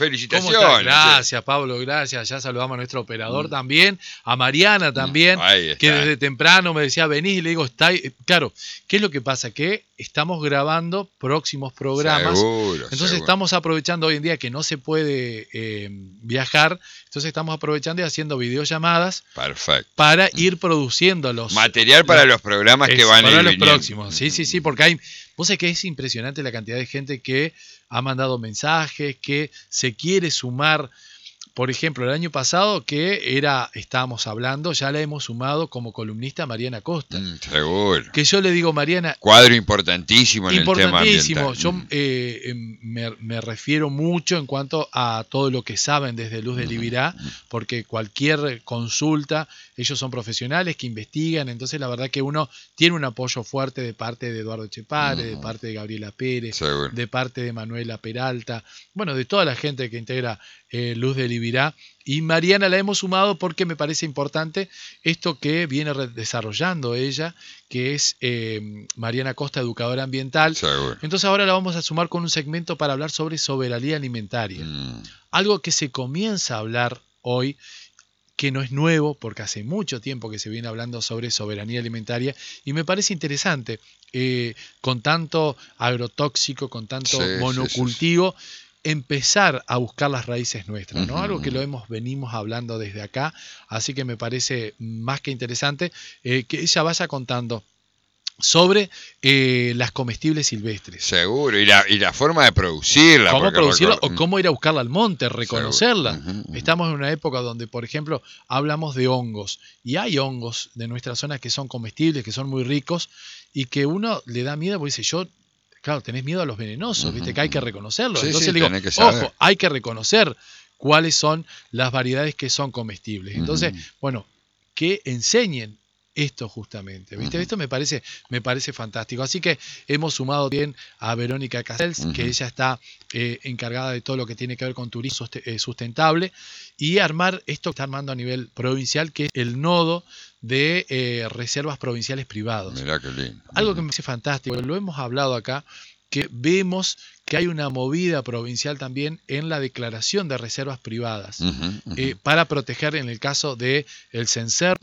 Felicitaciones. ¿Cómo estás? Gracias, Pablo, gracias. Ya saludamos a nuestro operador también, a Mariana también, que desde temprano me decía, venís, y le digo, claro, ¿qué es lo que pasa? Que estamos grabando próximos programas, entonces estamos aprovechando hoy en día que no se puede viajar, entonces estamos aprovechando y haciendo videollamadas. Perfecto. Para ir produciendo material para los programas que van a ir para los viniendo. próximos. Sí, porque vos sabés que es impresionante la cantidad de gente que ha mandado mensajes, que se quiere sumar. Por ejemplo, el año pasado estábamos hablando, ya la hemos sumado como columnista Mariana Costa. Seguro. Que yo le digo, Mariana... Cuadro importantísimo en el tema ambiental. Yo me refiero mucho en cuanto a todo lo que saben desde Luz del Ibirá, porque cualquier consulta, ellos son profesionales que investigan, entonces la verdad que uno tiene un apoyo fuerte de parte de Eduardo Echepare, de parte de Gabriela Pérez, de parte de Manuela Peralta, bueno, de toda la gente que integra Luz del Ibirá, y Mariana la hemos sumado porque me parece importante esto que viene desarrollando ella, que es Mariana Costa, educadora ambiental. Seguro. Entonces ahora la vamos a sumar con un segmento para hablar sobre soberanía alimentaria. Algo que se comienza a hablar hoy, que no es nuevo, porque hace mucho tiempo que se viene hablando sobre soberanía alimentaria, y me parece interesante, con tanto agrotóxico, con tanto monocultivo, empezar a buscar las raíces nuestras, ¿no? Algo que venimos hablando desde acá, así que me parece más que interesante que ella vaya contando sobre las comestibles silvestres. Seguro, y la forma de producirla. Cómo producirla o cómo ir a buscarla al monte, reconocerla. Estamos en una época donde, por ejemplo, hablamos de hongos, y hay hongos de nuestra zona que son comestibles, que son muy ricos, y que uno le da miedo porque dice, claro, tenés miedo a los venenosos, viste que hay que reconocerlo. Entonces digo, ojo, hay que reconocer cuáles son las variedades que son comestibles. Entonces, bueno, que enseñen esto justamente, ¿viste? Esto me parece fantástico. Así que hemos sumado bien a Verónica Casels, que ella está encargada de todo lo que tiene que ver con turismo sustentable, y armar esto que está armando a nivel provincial, que es el nodo de reservas provinciales privados. Mirá qué lindo. Algo que me parece fantástico, lo hemos hablado acá, que vemos que hay una movida provincial también en la declaración de reservas privadas para proteger, en el caso del Censer,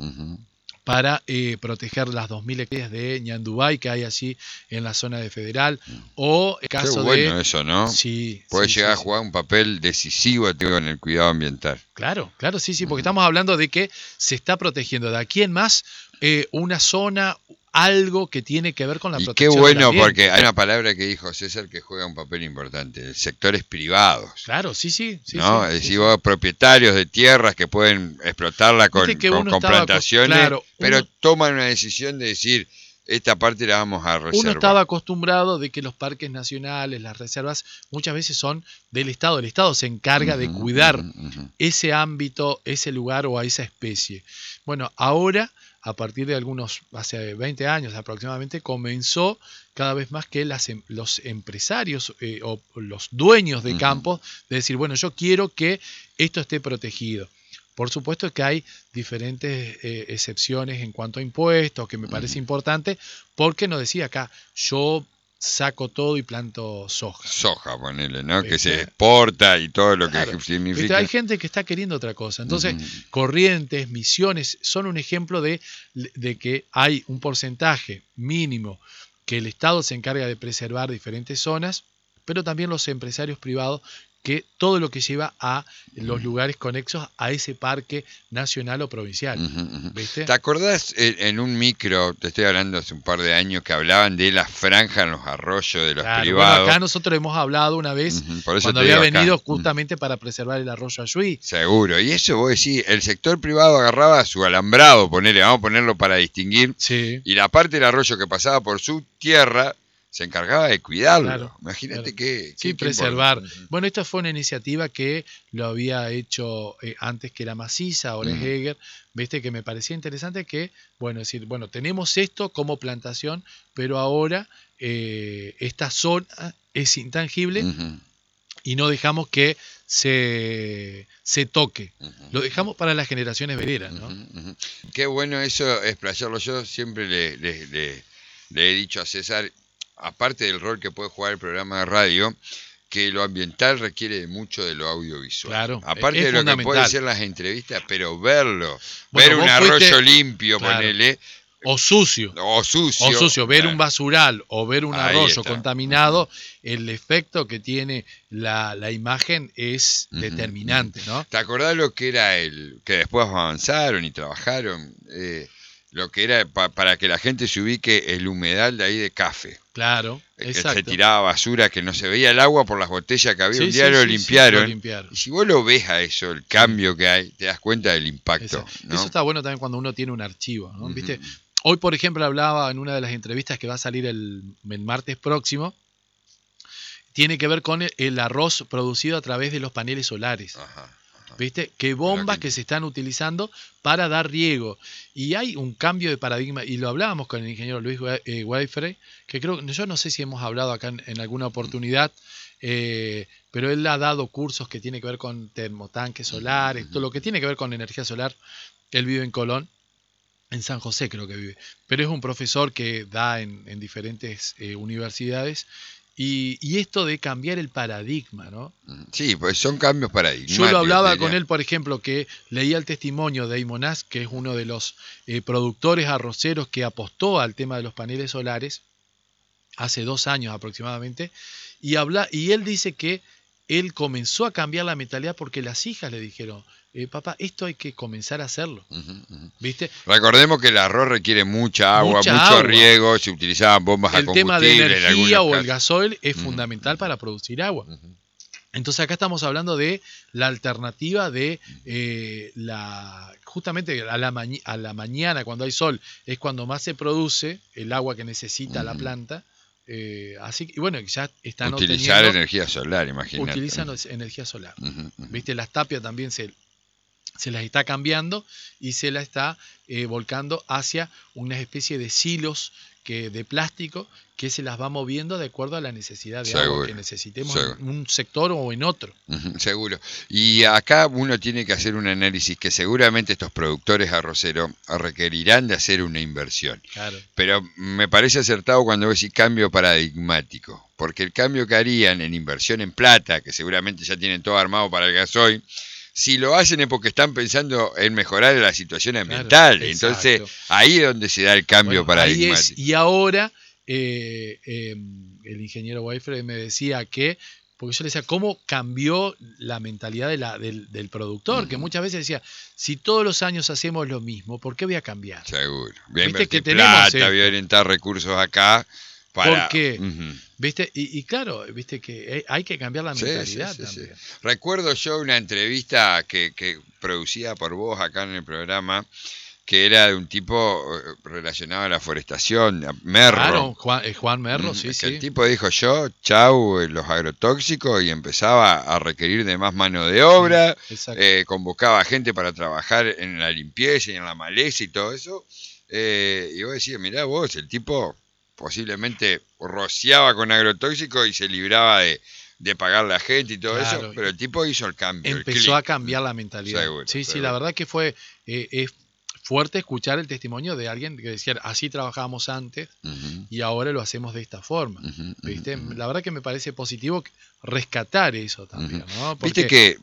para proteger las 2.000 hectáreas de Ñandubay que hay allí en la zona de Federal, o el caso Qué bueno eso, ¿no? Sí. Puede llegar a jugar un papel decisivo en el cuidado ambiental. Claro, sí, porque estamos hablando de que se está protegiendo de aquí en más una zona, algo que tiene que ver con la protección del ambiente. Y qué bueno, porque hay una palabra que dijo César que juega un papel importante, sectores privados. Claro, sí. ¿No? Es decir, vos, propietarios de tierras que pueden explotarla con plantaciones, pero toman una decisión de decir, esta parte la vamos a reservar. Uno estaba acostumbrado de que los parques nacionales, las reservas, muchas veces son del Estado. El Estado se encarga de cuidar ese ámbito, ese lugar o a esa especie. Bueno, ahora, a partir de hace 20 años aproximadamente, comenzó cada vez más que los empresarios o los dueños de campos de decir, bueno, yo quiero que esto esté protegido. Por supuesto que hay diferentes excepciones en cuanto a impuestos, que me parece importante, porque nos decía acá, yo saco todo y planto soja. Soja, ponele, ¿no? ¿Viste? Que se exporta y todo lo que significa. ¿Viste? Hay gente que está queriendo otra cosa. Entonces, Corrientes, Misiones, son un ejemplo de que hay un porcentaje mínimo que el Estado se encarga de preservar diferentes zonas, pero también los empresarios privados, que todo lo que lleva a los lugares conexos a ese parque nacional o provincial. ¿Viste? ¿Te acordás en un micro, te estoy hablando hace un par de años, que hablaban de la franja en los arroyos de los privados? Bueno, acá nosotros hemos hablado una vez, cuando había venido justamente para preservar el arroyo Ayuí. Seguro, y eso vos decís, el sector privado agarraba su alambrado, vamos a ponerlo para distinguir, y la parte del arroyo que pasaba por su tierra se encargaba de cuidarlo. Imagínate que preservar. Bueno, esta fue una iniciativa que lo había hecho antes, que era Maciza, ahora es Heger, viste, que me parecía interesante que, decir, tenemos esto como plantación, pero ahora esta zona es intangible y no dejamos que se toque. Lo dejamos para las generaciones venideras, ¿no? Qué bueno eso, explayarlo. Yo siempre le he dicho a César, aparte del rol que puede jugar el programa de radio, que lo ambiental requiere mucho de lo audiovisual. Claro, aparte de lo que pueden ser las entrevistas, pero verlo, bueno, ver un arroyo limpio, claro, ponele. O sucio. Ver un basural o ver un arroyo contaminado, el efecto que tiene la imagen es determinante, ¿no? ¿Te acordás lo que era que después avanzaron y trabajaron? Lo que era para que la gente se ubique el humedal de ahí de Café. Claro, exacto. Se tiraba basura, que no se veía el agua por las botellas que había. Un día lo limpiaron. Y si vos lo ves a eso, el cambio que hay, te das cuenta del impacto. ¿no? Eso está bueno también cuando uno tiene un archivo, ¿no? ¿Viste? Hoy, por ejemplo, hablaba en una de las entrevistas que va a salir el martes próximo, tiene que ver con el arroz producido a través de los paneles solares. ¿Viste? Qué bombas que se están utilizando para dar riego. Y hay un cambio de paradigma, y lo hablábamos con el ingeniero Luis Weifre, que yo no sé si hemos hablado acá en alguna oportunidad, pero él ha dado cursos que tienen que ver con termotanques solares, todo lo que tiene que ver con energía solar. Él vive en Colón. En San José creo que vive, pero es un profesor que da en diferentes universidades y esto de cambiar el paradigma, ¿no? Sí, pues son cambios paradigmáticos. Yo lo hablaba con él, por ejemplo, que leía el testimonio de Damon Ash, que es uno de los productores arroceros que apostó al tema de los paneles solares hace 2 años aproximadamente, y él dice que él comenzó a cambiar la mentalidad porque las hijas le dijeron, papá, esto hay que comenzar a hacerlo. ¿Viste? Recordemos que el arroz requiere mucha agua, mucho riego, se utilizaban bombas a combustible. El tema de energía o el gasoil es fundamental para producir agua. Entonces acá estamos hablando de la alternativa de justamente a la mañana cuando hay sol es cuando más se produce el agua que necesita la planta. Así que, bueno, ya están utilizar energía solar, imagínate. Utilizan energía solar. ¿Viste? Las tapias también se las está cambiando y se la está volcando hacia una especie de silos de plástico que se las va moviendo de acuerdo a la necesidad de agua que necesitemos en un sector o en otro. Seguro. Y acá uno tiene que hacer un análisis que seguramente estos productores arroceros requerirán de hacer una inversión. Claro. Pero me parece acertado cuando vos decís cambio paradigmático, porque el cambio que harían en inversión en plata, que seguramente ya tienen todo armado para el gasoil, si lo hacen es porque están pensando en mejorar la situación ambiental. Claro, entonces, ahí es donde se da el cambio paradigmático. Y ahora, el ingeniero Weifre me decía que, porque yo le decía, ¿cómo cambió la mentalidad del productor? Que muchas veces decía, si todos los años hacemos lo mismo, ¿por qué voy a cambiar? Seguro. Voy a invertir plata, voy a orientar recursos acá. ¿Por qué? ¿Viste? Y claro, viste que hay que cambiar la mentalidad también. Sí. Recuerdo yo una entrevista que producida por vos acá en el programa, que era de un tipo relacionado a la forestación, Merro. Claro, Juan Merro, sí. El tipo dijo chau, los agrotóxicos, y empezaba a requerir de más mano de obra, convocaba gente para trabajar en la limpieza y en la maleza y todo eso. Y vos decías, mirá vos, el tipo posiblemente rociaba con agrotóxicos y se libraba de pagar la gente y todo eso, pero el tipo hizo el cambio. Empezó a cambiar la mentalidad. Seguro. La verdad que fue es fuerte escuchar el testimonio de alguien que decía, así trabajábamos antes y ahora lo hacemos de esta forma. ¿Viste? La verdad que me parece positivo rescatar eso también, ¿no? Viste que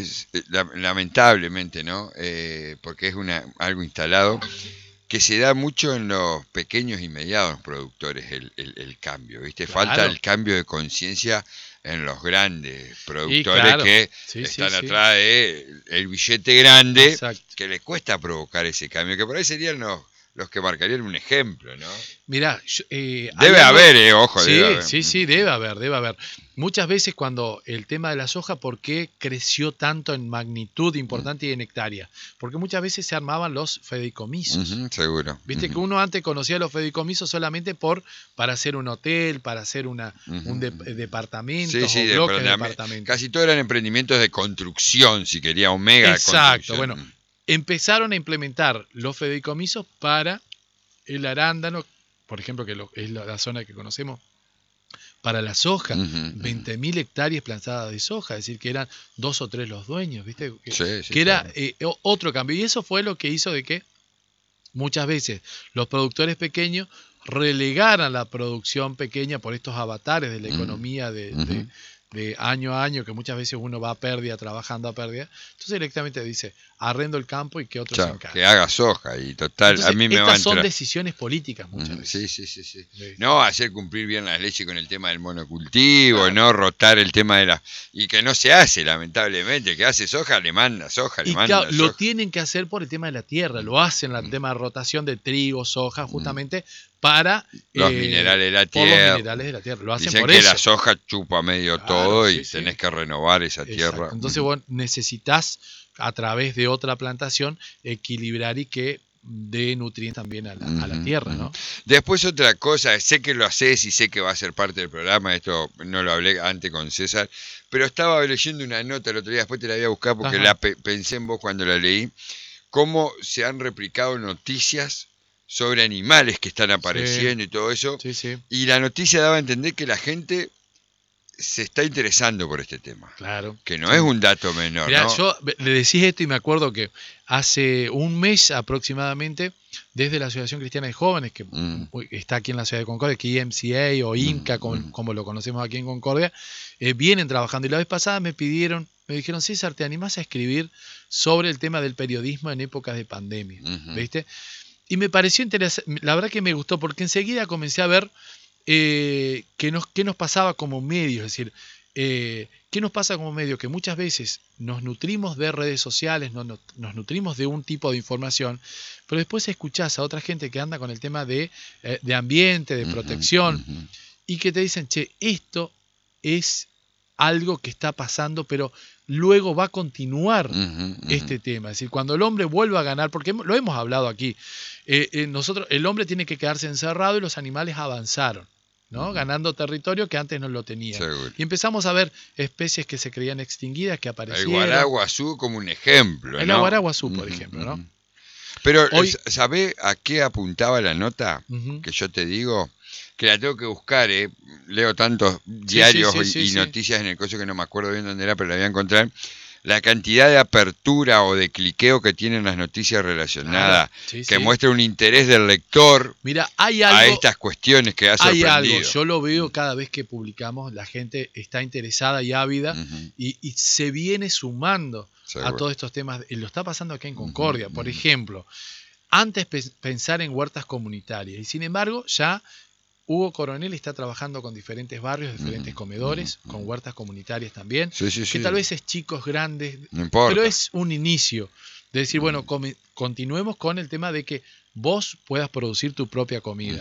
lamentablemente, ¿no? Porque es algo instalado, que se da mucho en los pequeños y medianos productores el cambio, ¿viste? Claro. Falta el cambio de conciencia en los grandes productores que están atrás del billete grande, que les cuesta provocar ese cambio, que por ahí serían los que marcarían un ejemplo, ¿no? Mirá, debe haber, ojo. Debe haber. Sí, debe haber. Muchas veces cuando el tema de la soja, ¿por qué creció tanto en magnitud importante y en hectárea? Porque muchas veces se armaban los fideicomisos. Seguro. Viste que uno antes conocía los fideicomisos solamente para hacer un hotel, para hacer un departamento o bloques de departamentos. Casi todos eran emprendimientos de construcción, si quería, un mega Exacto, bueno. Empezaron a implementar los fideicomisos para el arándano, por ejemplo, que es la zona que conocemos, para la soja, 20.000 hectáreas plantadas de soja, es decir, que eran 2 o 3 los dueños, ¿viste? Que era otro cambio. Y eso fue lo que hizo de que muchas veces los productores pequeños relegaran la producción pequeña por estos avatares de la economía de año a año, que muchas veces uno va a pérdida, trabajando a pérdida, entonces directamente dice, arrendo el campo y que otros se encarguen. Que haga soja y total, entonces, a mí me va a entrar. Estas son decisiones políticas muchas veces. Sí. No hacer cumplir bien las leyes con el tema del monocultivo, claro. No rotar el tema de la... Y que no se hace, lamentablemente, el que hace soja le manda soja, le manda claro, soja. Lo tienen que hacer por el tema de la tierra, lo hacen el tema de rotación de trigo, soja, justamente para los minerales de la tierra. Los minerales de la tierra. Lo hacen Dicen por que eso. La soja chupa medio todo y tenés que renovar esa tierra. Entonces vos necesitas, a través de otra plantación, equilibrar y que dé nutrientes también a la tierra, ¿no? Después otra cosa, sé que lo haces y sé que va a ser parte del programa, esto no lo hablé antes con César, pero estaba leyendo una nota el otro día, después te la voy a buscar porque pensé en vos cuando la leí, cómo se han replicado noticias sobre animales que están apareciendo y todo eso. Y la noticia daba a entender que la gente se está interesando por este tema. Claro. Que no es un dato menor. Mirá, ¿no? Yo le decís esto y me acuerdo que hace un mes aproximadamente, desde la Asociación Cristiana de Jóvenes, que está aquí en la ciudad de Concordia, que IMCA o INCA, como lo conocemos aquí en Concordia, vienen trabajando. Y la vez pasada me dijeron, César, ¿te animás a escribir sobre el tema del periodismo en épocas de pandemia? ¿Viste? Y me pareció interesante, la verdad que me gustó, porque enseguida comencé a ver qué nos pasaba como medio, es decir, ¿qué nos pasa como medio? Que muchas veces nos nutrimos de redes sociales, nos nutrimos de un tipo de información, pero después escuchás a otra gente que anda con el tema de ambiente, de protección, y que te dicen, che, esto es algo que está pasando, pero luego va a continuar este tema. Es decir, cuando el hombre vuelva a ganar, porque lo hemos hablado aquí, el hombre tiene que quedarse encerrado y los animales avanzaron, ¿no? Ganando territorio que antes no lo tenían. Seguro. Y empezamos a ver especies que se creían extinguidas, que aparecieron. El guaraguazú como un ejemplo, el guaraguazú, por ejemplo, ¿no? Pero, ¿sabés a qué apuntaba la nota que yo te digo? Que la tengo que buscar, leo tantos diarios y noticias en el coso que no me acuerdo bien dónde era, pero la voy a encontrar. La cantidad de apertura o de cliqueo que tienen las noticias relacionadas, que muestra un interés del lector. Mira, hay algo, a estas cuestiones que ha sorprendido. Hay algo, yo lo veo cada vez que publicamos, la gente está interesada y ávida y se viene sumando a todos estos temas. Y lo está pasando aquí en Concordia, por ejemplo. Antes pensar en huertas comunitarias y sin embargo ya Hugo Coronel está trabajando con diferentes barrios, diferentes comedores, con huertas comunitarias también, que tal vez es chicos, grandes, pero es un inicio de decir, bueno, continuemos con el tema de que vos puedas producir tu propia comida.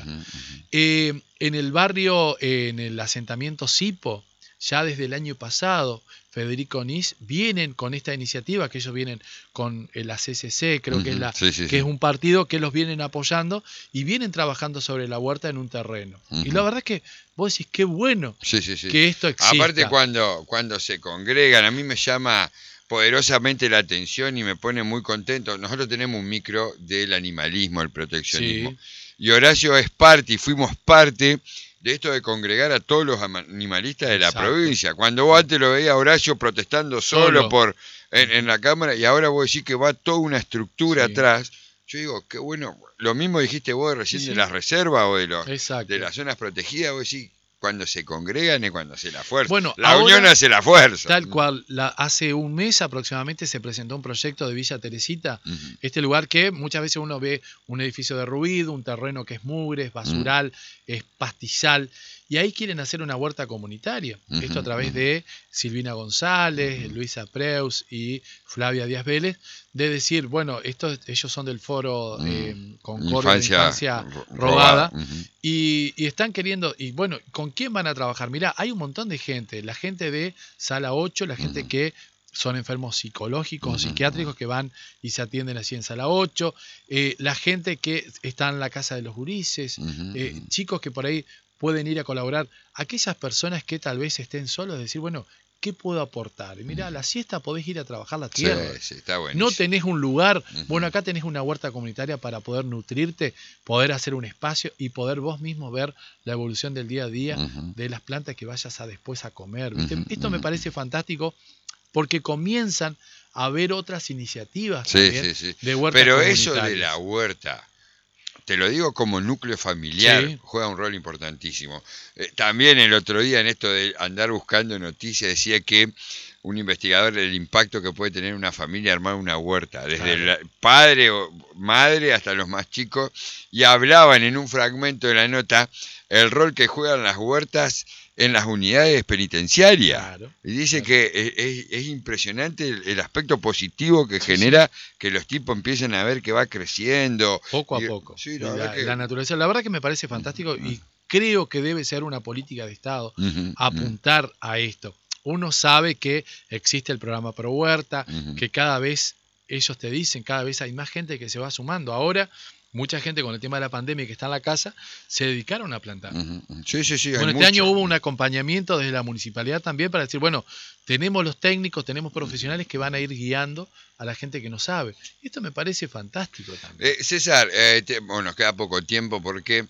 En el barrio, en el asentamiento Sipo, ya desde el año pasado, Federico Onís vienen con esta iniciativa, que ellos vienen con la CCC, creo que es que es un partido que los vienen apoyando y vienen trabajando sobre la huerta en un terreno. Y la verdad es que vos decís, qué bueno que esto exista. Aparte cuando se congregan, a mí me llama poderosamente la atención y me pone muy contento. Nosotros tenemos un micro del animalismo, el proteccionismo. Y Horacio es parte y fuimos parte de esto de congregar a todos los animalistas de la provincia. Cuando vos antes lo veías a Horacio protestando solo en la Cámara, y ahora vos decís que va toda una estructura atrás, yo digo, qué bueno, lo mismo dijiste vos recién de las reservas o de las zonas protegidas, vos decís, cuando se congregan es cuando hace la fuerza. Bueno, la unión hace la fuerza. Tal cual, hace un mes aproximadamente se presentó un proyecto de Villa Teresita, este lugar que muchas veces uno ve un edificio derruido, un terreno que es mugre, es basural, es pastizal, y ahí quieren hacer una huerta comunitaria. Esto a través de Silvina González, Luisa Preus y Flavia Díaz Vélez, de decir, bueno, ellos son del foro Concordia de Infancia Robada, y están queriendo, y bueno, ¿con quién van a trabajar? Mirá, hay un montón de gente, la gente de Sala 8, la gente que son enfermos psicológicos o psiquiátricos que van y se atienden así en Sala 8, la gente que está en la Casa de los Gurises, chicos que por ahí pueden ir a colaborar, aquellas personas que tal vez estén solos, decir, bueno, ¿qué puedo aportar? Y mirá, la siesta podés ir a trabajar la tierra. Está buenísimo. No tenés un lugar, bueno, acá tenés una huerta comunitaria para poder nutrirte, poder hacer un espacio y poder vos mismo ver la evolución del día a día de las plantas que vayas a después a comer. ¿Viste? Esto me parece fantástico porque comienzan a haber otras iniciativas de huertas Pero comunitarias. eso de la huerta te lo digo como núcleo familiar, sí, juega un rol importantísimo. También el otro día en esto de andar buscando noticias decía que un investigador el impacto que puede tener una familia armar una huerta, desde el padre o madre hasta los más chicos, y hablaban en un fragmento de la nota el rol que juegan las huertas en las unidades penitenciarias. Claro, y dice que es impresionante el aspecto positivo que genera que los tipos empiecen a ver que va creciendo. Poco a poco. Sí, la naturaleza. La verdad que me parece fantástico y creo que debe ser una política de Estado apuntar a esto. Uno sabe que existe el programa Pro Huerta, que cada vez, ellos te dicen, cada vez hay más gente que se va sumando. Ahora, mucha gente con el tema de la pandemia que está en la casa, se dedicaron a plantar. Sí. Bueno, este año hubo un acompañamiento desde la municipalidad también para decir, bueno, tenemos los técnicos, tenemos profesionales que van a ir guiando a la gente que no sabe. Esto me parece fantástico también. César, nos queda poco tiempo porque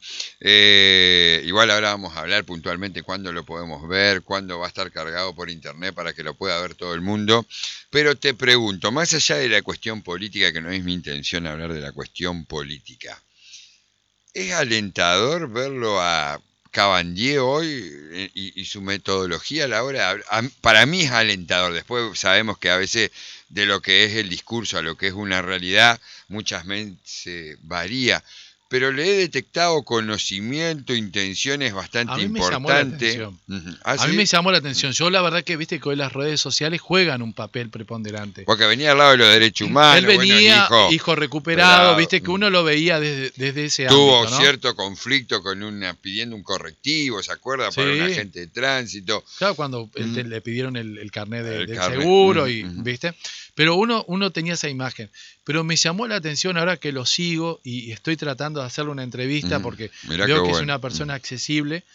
igual ahora vamos a hablar puntualmente cuándo lo podemos ver, cuándo va a estar cargado por internet para que lo pueda ver todo el mundo. Pero te pregunto, más allá de la cuestión política, que no es mi intención hablar de la cuestión política, ¿es alentador verlo a Cabandier hoy y su metodología a la hora? Para mí es alentador. Después sabemos que a veces de lo que es el discurso a lo que es una realidad muchas veces varía. Pero le he detectado conocimiento, intenciones bastante importantes. A mí me llamó la atención. Yo la verdad que viste que hoy las redes sociales juegan un papel preponderante. Porque venía al lado de los derechos humanos. Él venía, hijo recuperado, viste que uno lo veía desde ese tuvo ámbito, ¿no? Cierto conflicto con pidiendo un correctivo, ¿se acuerda? Para un agente de tránsito. Claro, cuando le pidieron el carnet del seguro, y viste. Pero uno tenía esa imagen. Pero me llamó la atención ahora que lo sigo y estoy tratando de hacerle una entrevista porque veo que es una persona accesible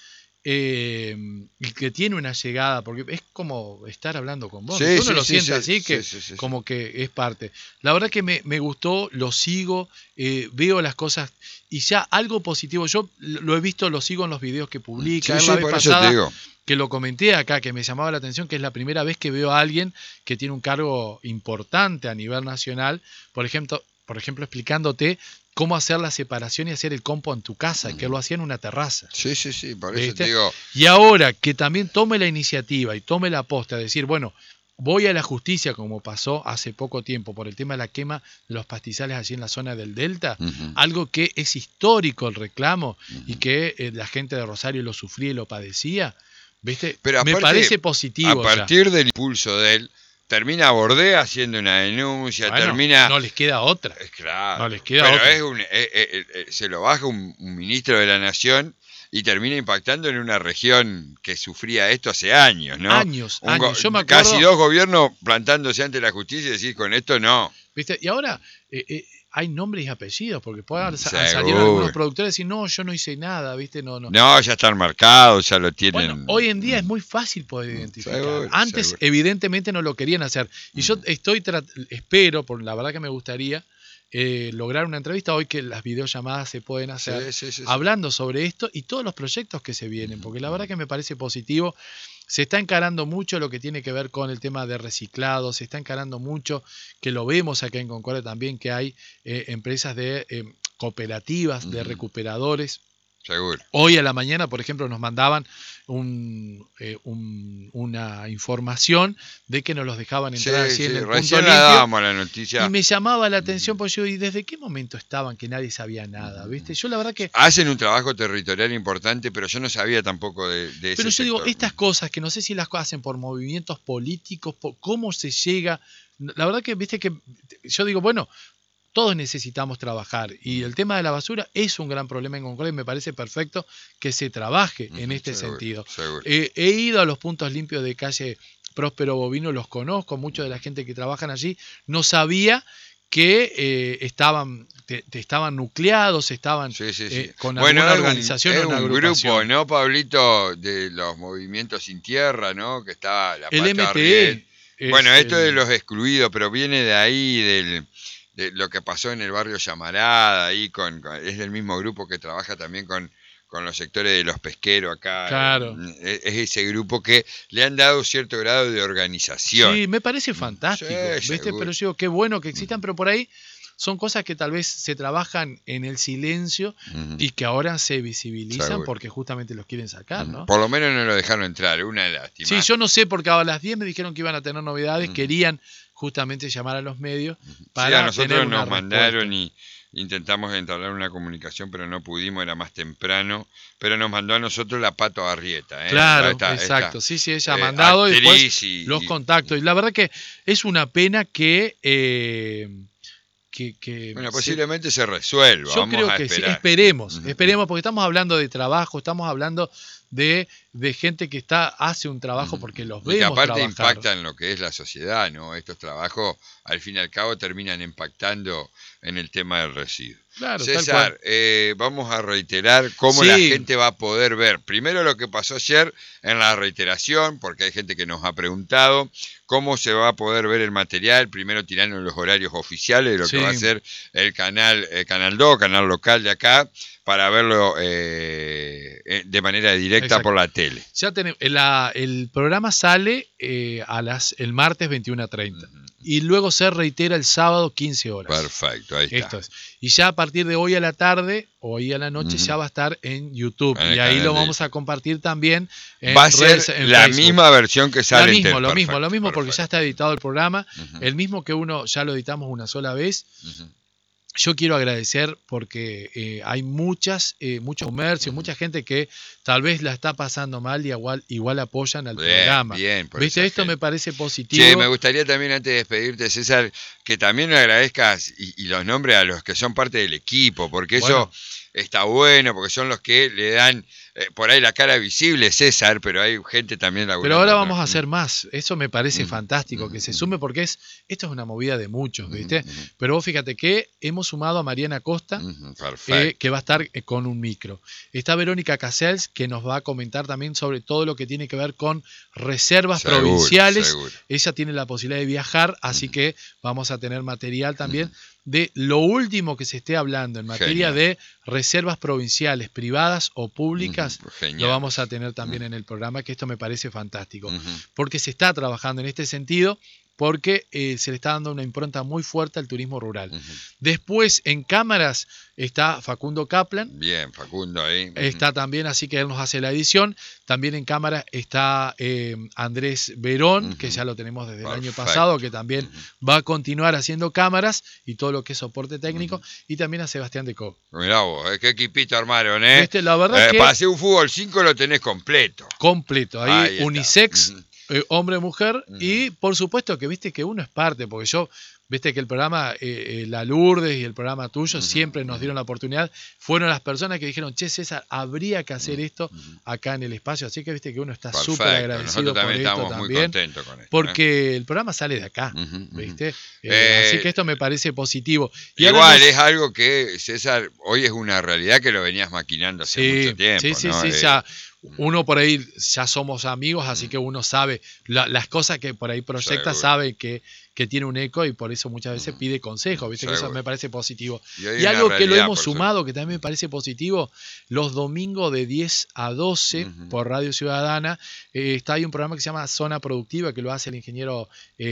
y que tiene una llegada, porque es como estar hablando con vos. Uno lo siente así, que como que es parte. La verdad que me gustó, lo sigo, veo las cosas y ya algo positivo. Yo lo he visto, lo sigo en los videos que publica. La vez pasada, que lo comenté acá, que me llamaba la atención, que es la primera vez que veo a alguien que tiene un cargo importante a nivel nacional, por ejemplo explicándote cómo hacer la separación y hacer el compo en tu casa, que lo hacía en una terraza. Sí, por eso te digo. Y ahora que también tome la iniciativa y tome la posta de decir, bueno, voy a la justicia, como pasó hace poco tiempo por el tema de la quema de los pastizales allí en la zona del Delta, algo que es histórico el reclamo y que la gente de Rosario lo sufría y lo padecía. ¿Viste? Pero aparte, me parece positivo. A partir del impulso de él, termina Bordea haciendo una denuncia, No les queda otra. Claro. No les queda otra. Se lo baja un ministro de la Nación y termina impactando en una región que sufría esto hace años, ¿no? Años. Yo me acuerdo, casi 2 gobiernos plantándose ante la justicia y decir, con esto no. ¿Viste? Y ahora hay nombres y apellidos, porque pueden salir algunos productores y decir, no, yo no hice nada, ¿viste? No, ya están marcados, ya lo tienen. Bueno, hoy en día es muy fácil poder identificar. Antes, evidentemente, no lo querían hacer. Y yo espero, por la verdad que me gustaría, lograr una entrevista hoy que las videollamadas se pueden hacer hablando sobre esto y todos los proyectos que se vienen, porque la verdad que me parece positivo. Se está encarando mucho lo que tiene que ver con el tema de reciclado, se está encarando mucho, que lo vemos acá en Concordia también, que hay empresas de cooperativas de recuperadores. Seguro. Hoy a la mañana, por ejemplo, nos mandaban una información de que nos los dejaban entrar así en el punto limpio. Dábamos la noticia. Y me llamaba la atención, porque yo, ¿y desde qué momento estaban que nadie sabía nada? ¿Viste? Yo la verdad que... Hacen un trabajo territorial importante, pero yo no sabía tampoco de ese Pero yo sector. digo, estas cosas que no sé si las hacen por movimientos políticos, por cómo se llega... La verdad que, viste que yo digo, bueno... Todos necesitamos trabajar y el tema de la basura es un gran problema en Concordia y me parece perfecto que se trabaje en este sentido. Seguro. He ido a los puntos limpios de calle Próspero Bovino, los conozco, mucha de la gente que trabajan allí, no sabía que estaban nucleados, estaban con alguna organización o una agrupación. Grupo, ¿no, Pablito? De los movimientos sin tierra, ¿no? Que estaba la el MTE. Bueno, esto de los excluidos, pero viene de ahí, de lo que pasó en el barrio Llamarada, ahí es del mismo grupo que trabaja también con con los sectores de los pesqueros acá. Claro. Es ese grupo que le han dado cierto grado de organización. Sí, me parece fantástico, Sí, ¿viste? Pero yo digo, qué bueno que existan, pero por ahí son cosas que tal vez se trabajan en el silencio y que ahora se visibilizan porque justamente los quieren sacar, ¿no? Por lo menos no lo dejaron entrar, una lástima. Sí, yo no sé, porque a las 10 me dijeron que iban a tener novedades, querían justamente llamar a los medios para a nosotros tener una nos mandaron respuesta. y intentamos entablar una comunicación, pero no pudimos, era más temprano. Pero nos mandó a nosotros la Pato Arrieta. Claro, exacto. Sí, ella ha mandado y después los contactos. Y la verdad que es una pena que bueno, posiblemente se resuelva. Yo Vamos creo a que esperar. sí, esperemos, porque estamos hablando de trabajo, estamos hablando de gente que hace un trabajo porque los vemos y que aparte trabajar. impacta en lo que es la sociedad, ¿no? Estos trabajos, al fin y al cabo, terminan impactando en el tema del residuo. Claro, César, vamos a reiterar cómo la gente va a poder ver. Primero lo que pasó ayer en la reiteración, porque hay gente que nos ha preguntado cómo se va a poder ver el material. Primero tirando los horarios oficiales de lo que va a ser el canal 2, canal local de acá, para verlo de manera directa por la tele. Ya tenemos, el programa sale el martes 21:30 y luego se reitera el sábado 15 horas. Perfecto, ahí está. Esto es. Y ya a partir de hoy a la tarde o hoy a la noche ya va a estar en YouTube y ahí lo vamos a compartir también en va a ser la Facebook. Misma versión que sale en lo mismo porque ya está editado el programa, el mismo que ya lo editamos una sola vez. Yo quiero agradecer porque hay mucho comercio, mucha gente que tal vez la está pasando mal y igual apoyan al programa. ¿Viste? Esto me parece positivo. Sí, me gustaría también, antes de despedirte, César, que también le agradezcas y los nombres a los que son parte del equipo, porque eso está bueno, porque son los que le dan por ahí la cara visible, César, pero hay gente también laburando. Pero ahora vamos a hacer más. Eso me parece fantástico, que se sume, porque esto es una movida de muchos, ¿viste? Pero vos fíjate que hemos sumado a Mariana Costa, que va a estar con un micro. Está Verónica Casels, que nos va a comentar también sobre todo lo que tiene que ver con reservas provinciales. Seguro. Ella tiene la posibilidad de viajar, así que vamos a tener material también de lo último que se esté hablando en materia de reservas provinciales, privadas o públicas. Lo vamos a tener también en el programa, que esto me parece fantástico, porque se está trabajando en este sentido, porque se le está dando una impronta muy fuerte al turismo rural. Después, en cámaras, está Facundo Kaplan. Bien, Facundo ahí. Está también, así que él nos hace la edición. También en cámara está Andrés Verón, que ya lo tenemos desde el año pasado, que también va a continuar haciendo cámaras y todo lo que es soporte técnico. Y también a Sebastián Decó. Mirá vos, qué equipito armaron, ¿eh? ¿Viste? La verdad que para hacer un fútbol 5 lo tenés completo. Completo, ahí unisex. Hombre-mujer, y por supuesto que viste que uno es parte, porque viste que el programa, la Lourdes y el programa tuyo siempre nos dieron la oportunidad, fueron las personas que dijeron, che, César, habría que hacer esto acá en el espacio, así que viste que uno está súper agradecido por esto estamos muy contentos con esto, porque el programa sale de acá, viste, así que esto me parece positivo. Y igual es algo que, César, hoy es una realidad que lo venías maquinando hace mucho tiempo. Sí, ya. Uno por ahí ya somos amigos, así que uno sabe las cosas que por ahí proyecta, sabe que tiene un eco y por eso muchas veces pide consejos, ¿viste? Que eso me parece positivo. Y algo que lo hemos sumado, que también me parece positivo, los domingos de 10 a 12 por Radio Ciudadana, está ahí un programa que se llama Zona Productiva, que lo hace el ingeniero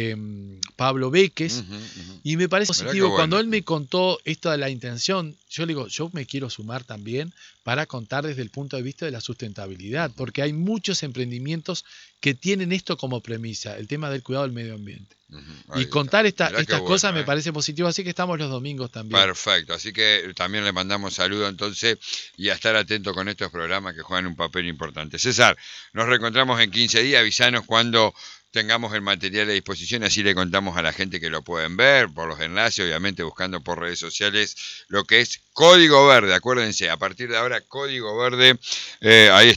Pablo Beques, y me parece positivo. Cuando él me contó esto de la intención, yo le digo, yo me quiero sumar también para contar desde el punto de vista de la sustentabilidad, porque hay muchos emprendimientos que tienen esto como premisa, el tema del cuidado del medio ambiente. Y contar estas cosas me parece positivo, así que estamos los domingos también. Perfecto, así que también le mandamos saludos entonces y a estar atento con estos programas que juegan un papel importante. César, nos reencontramos en 15 días, avisanos cuando tengamos el material a disposición, así le contamos a la gente que lo pueden ver por los enlaces, obviamente buscando por redes sociales lo que es Código Verde. Acuérdense, a partir de ahora Código Verde, ahí está.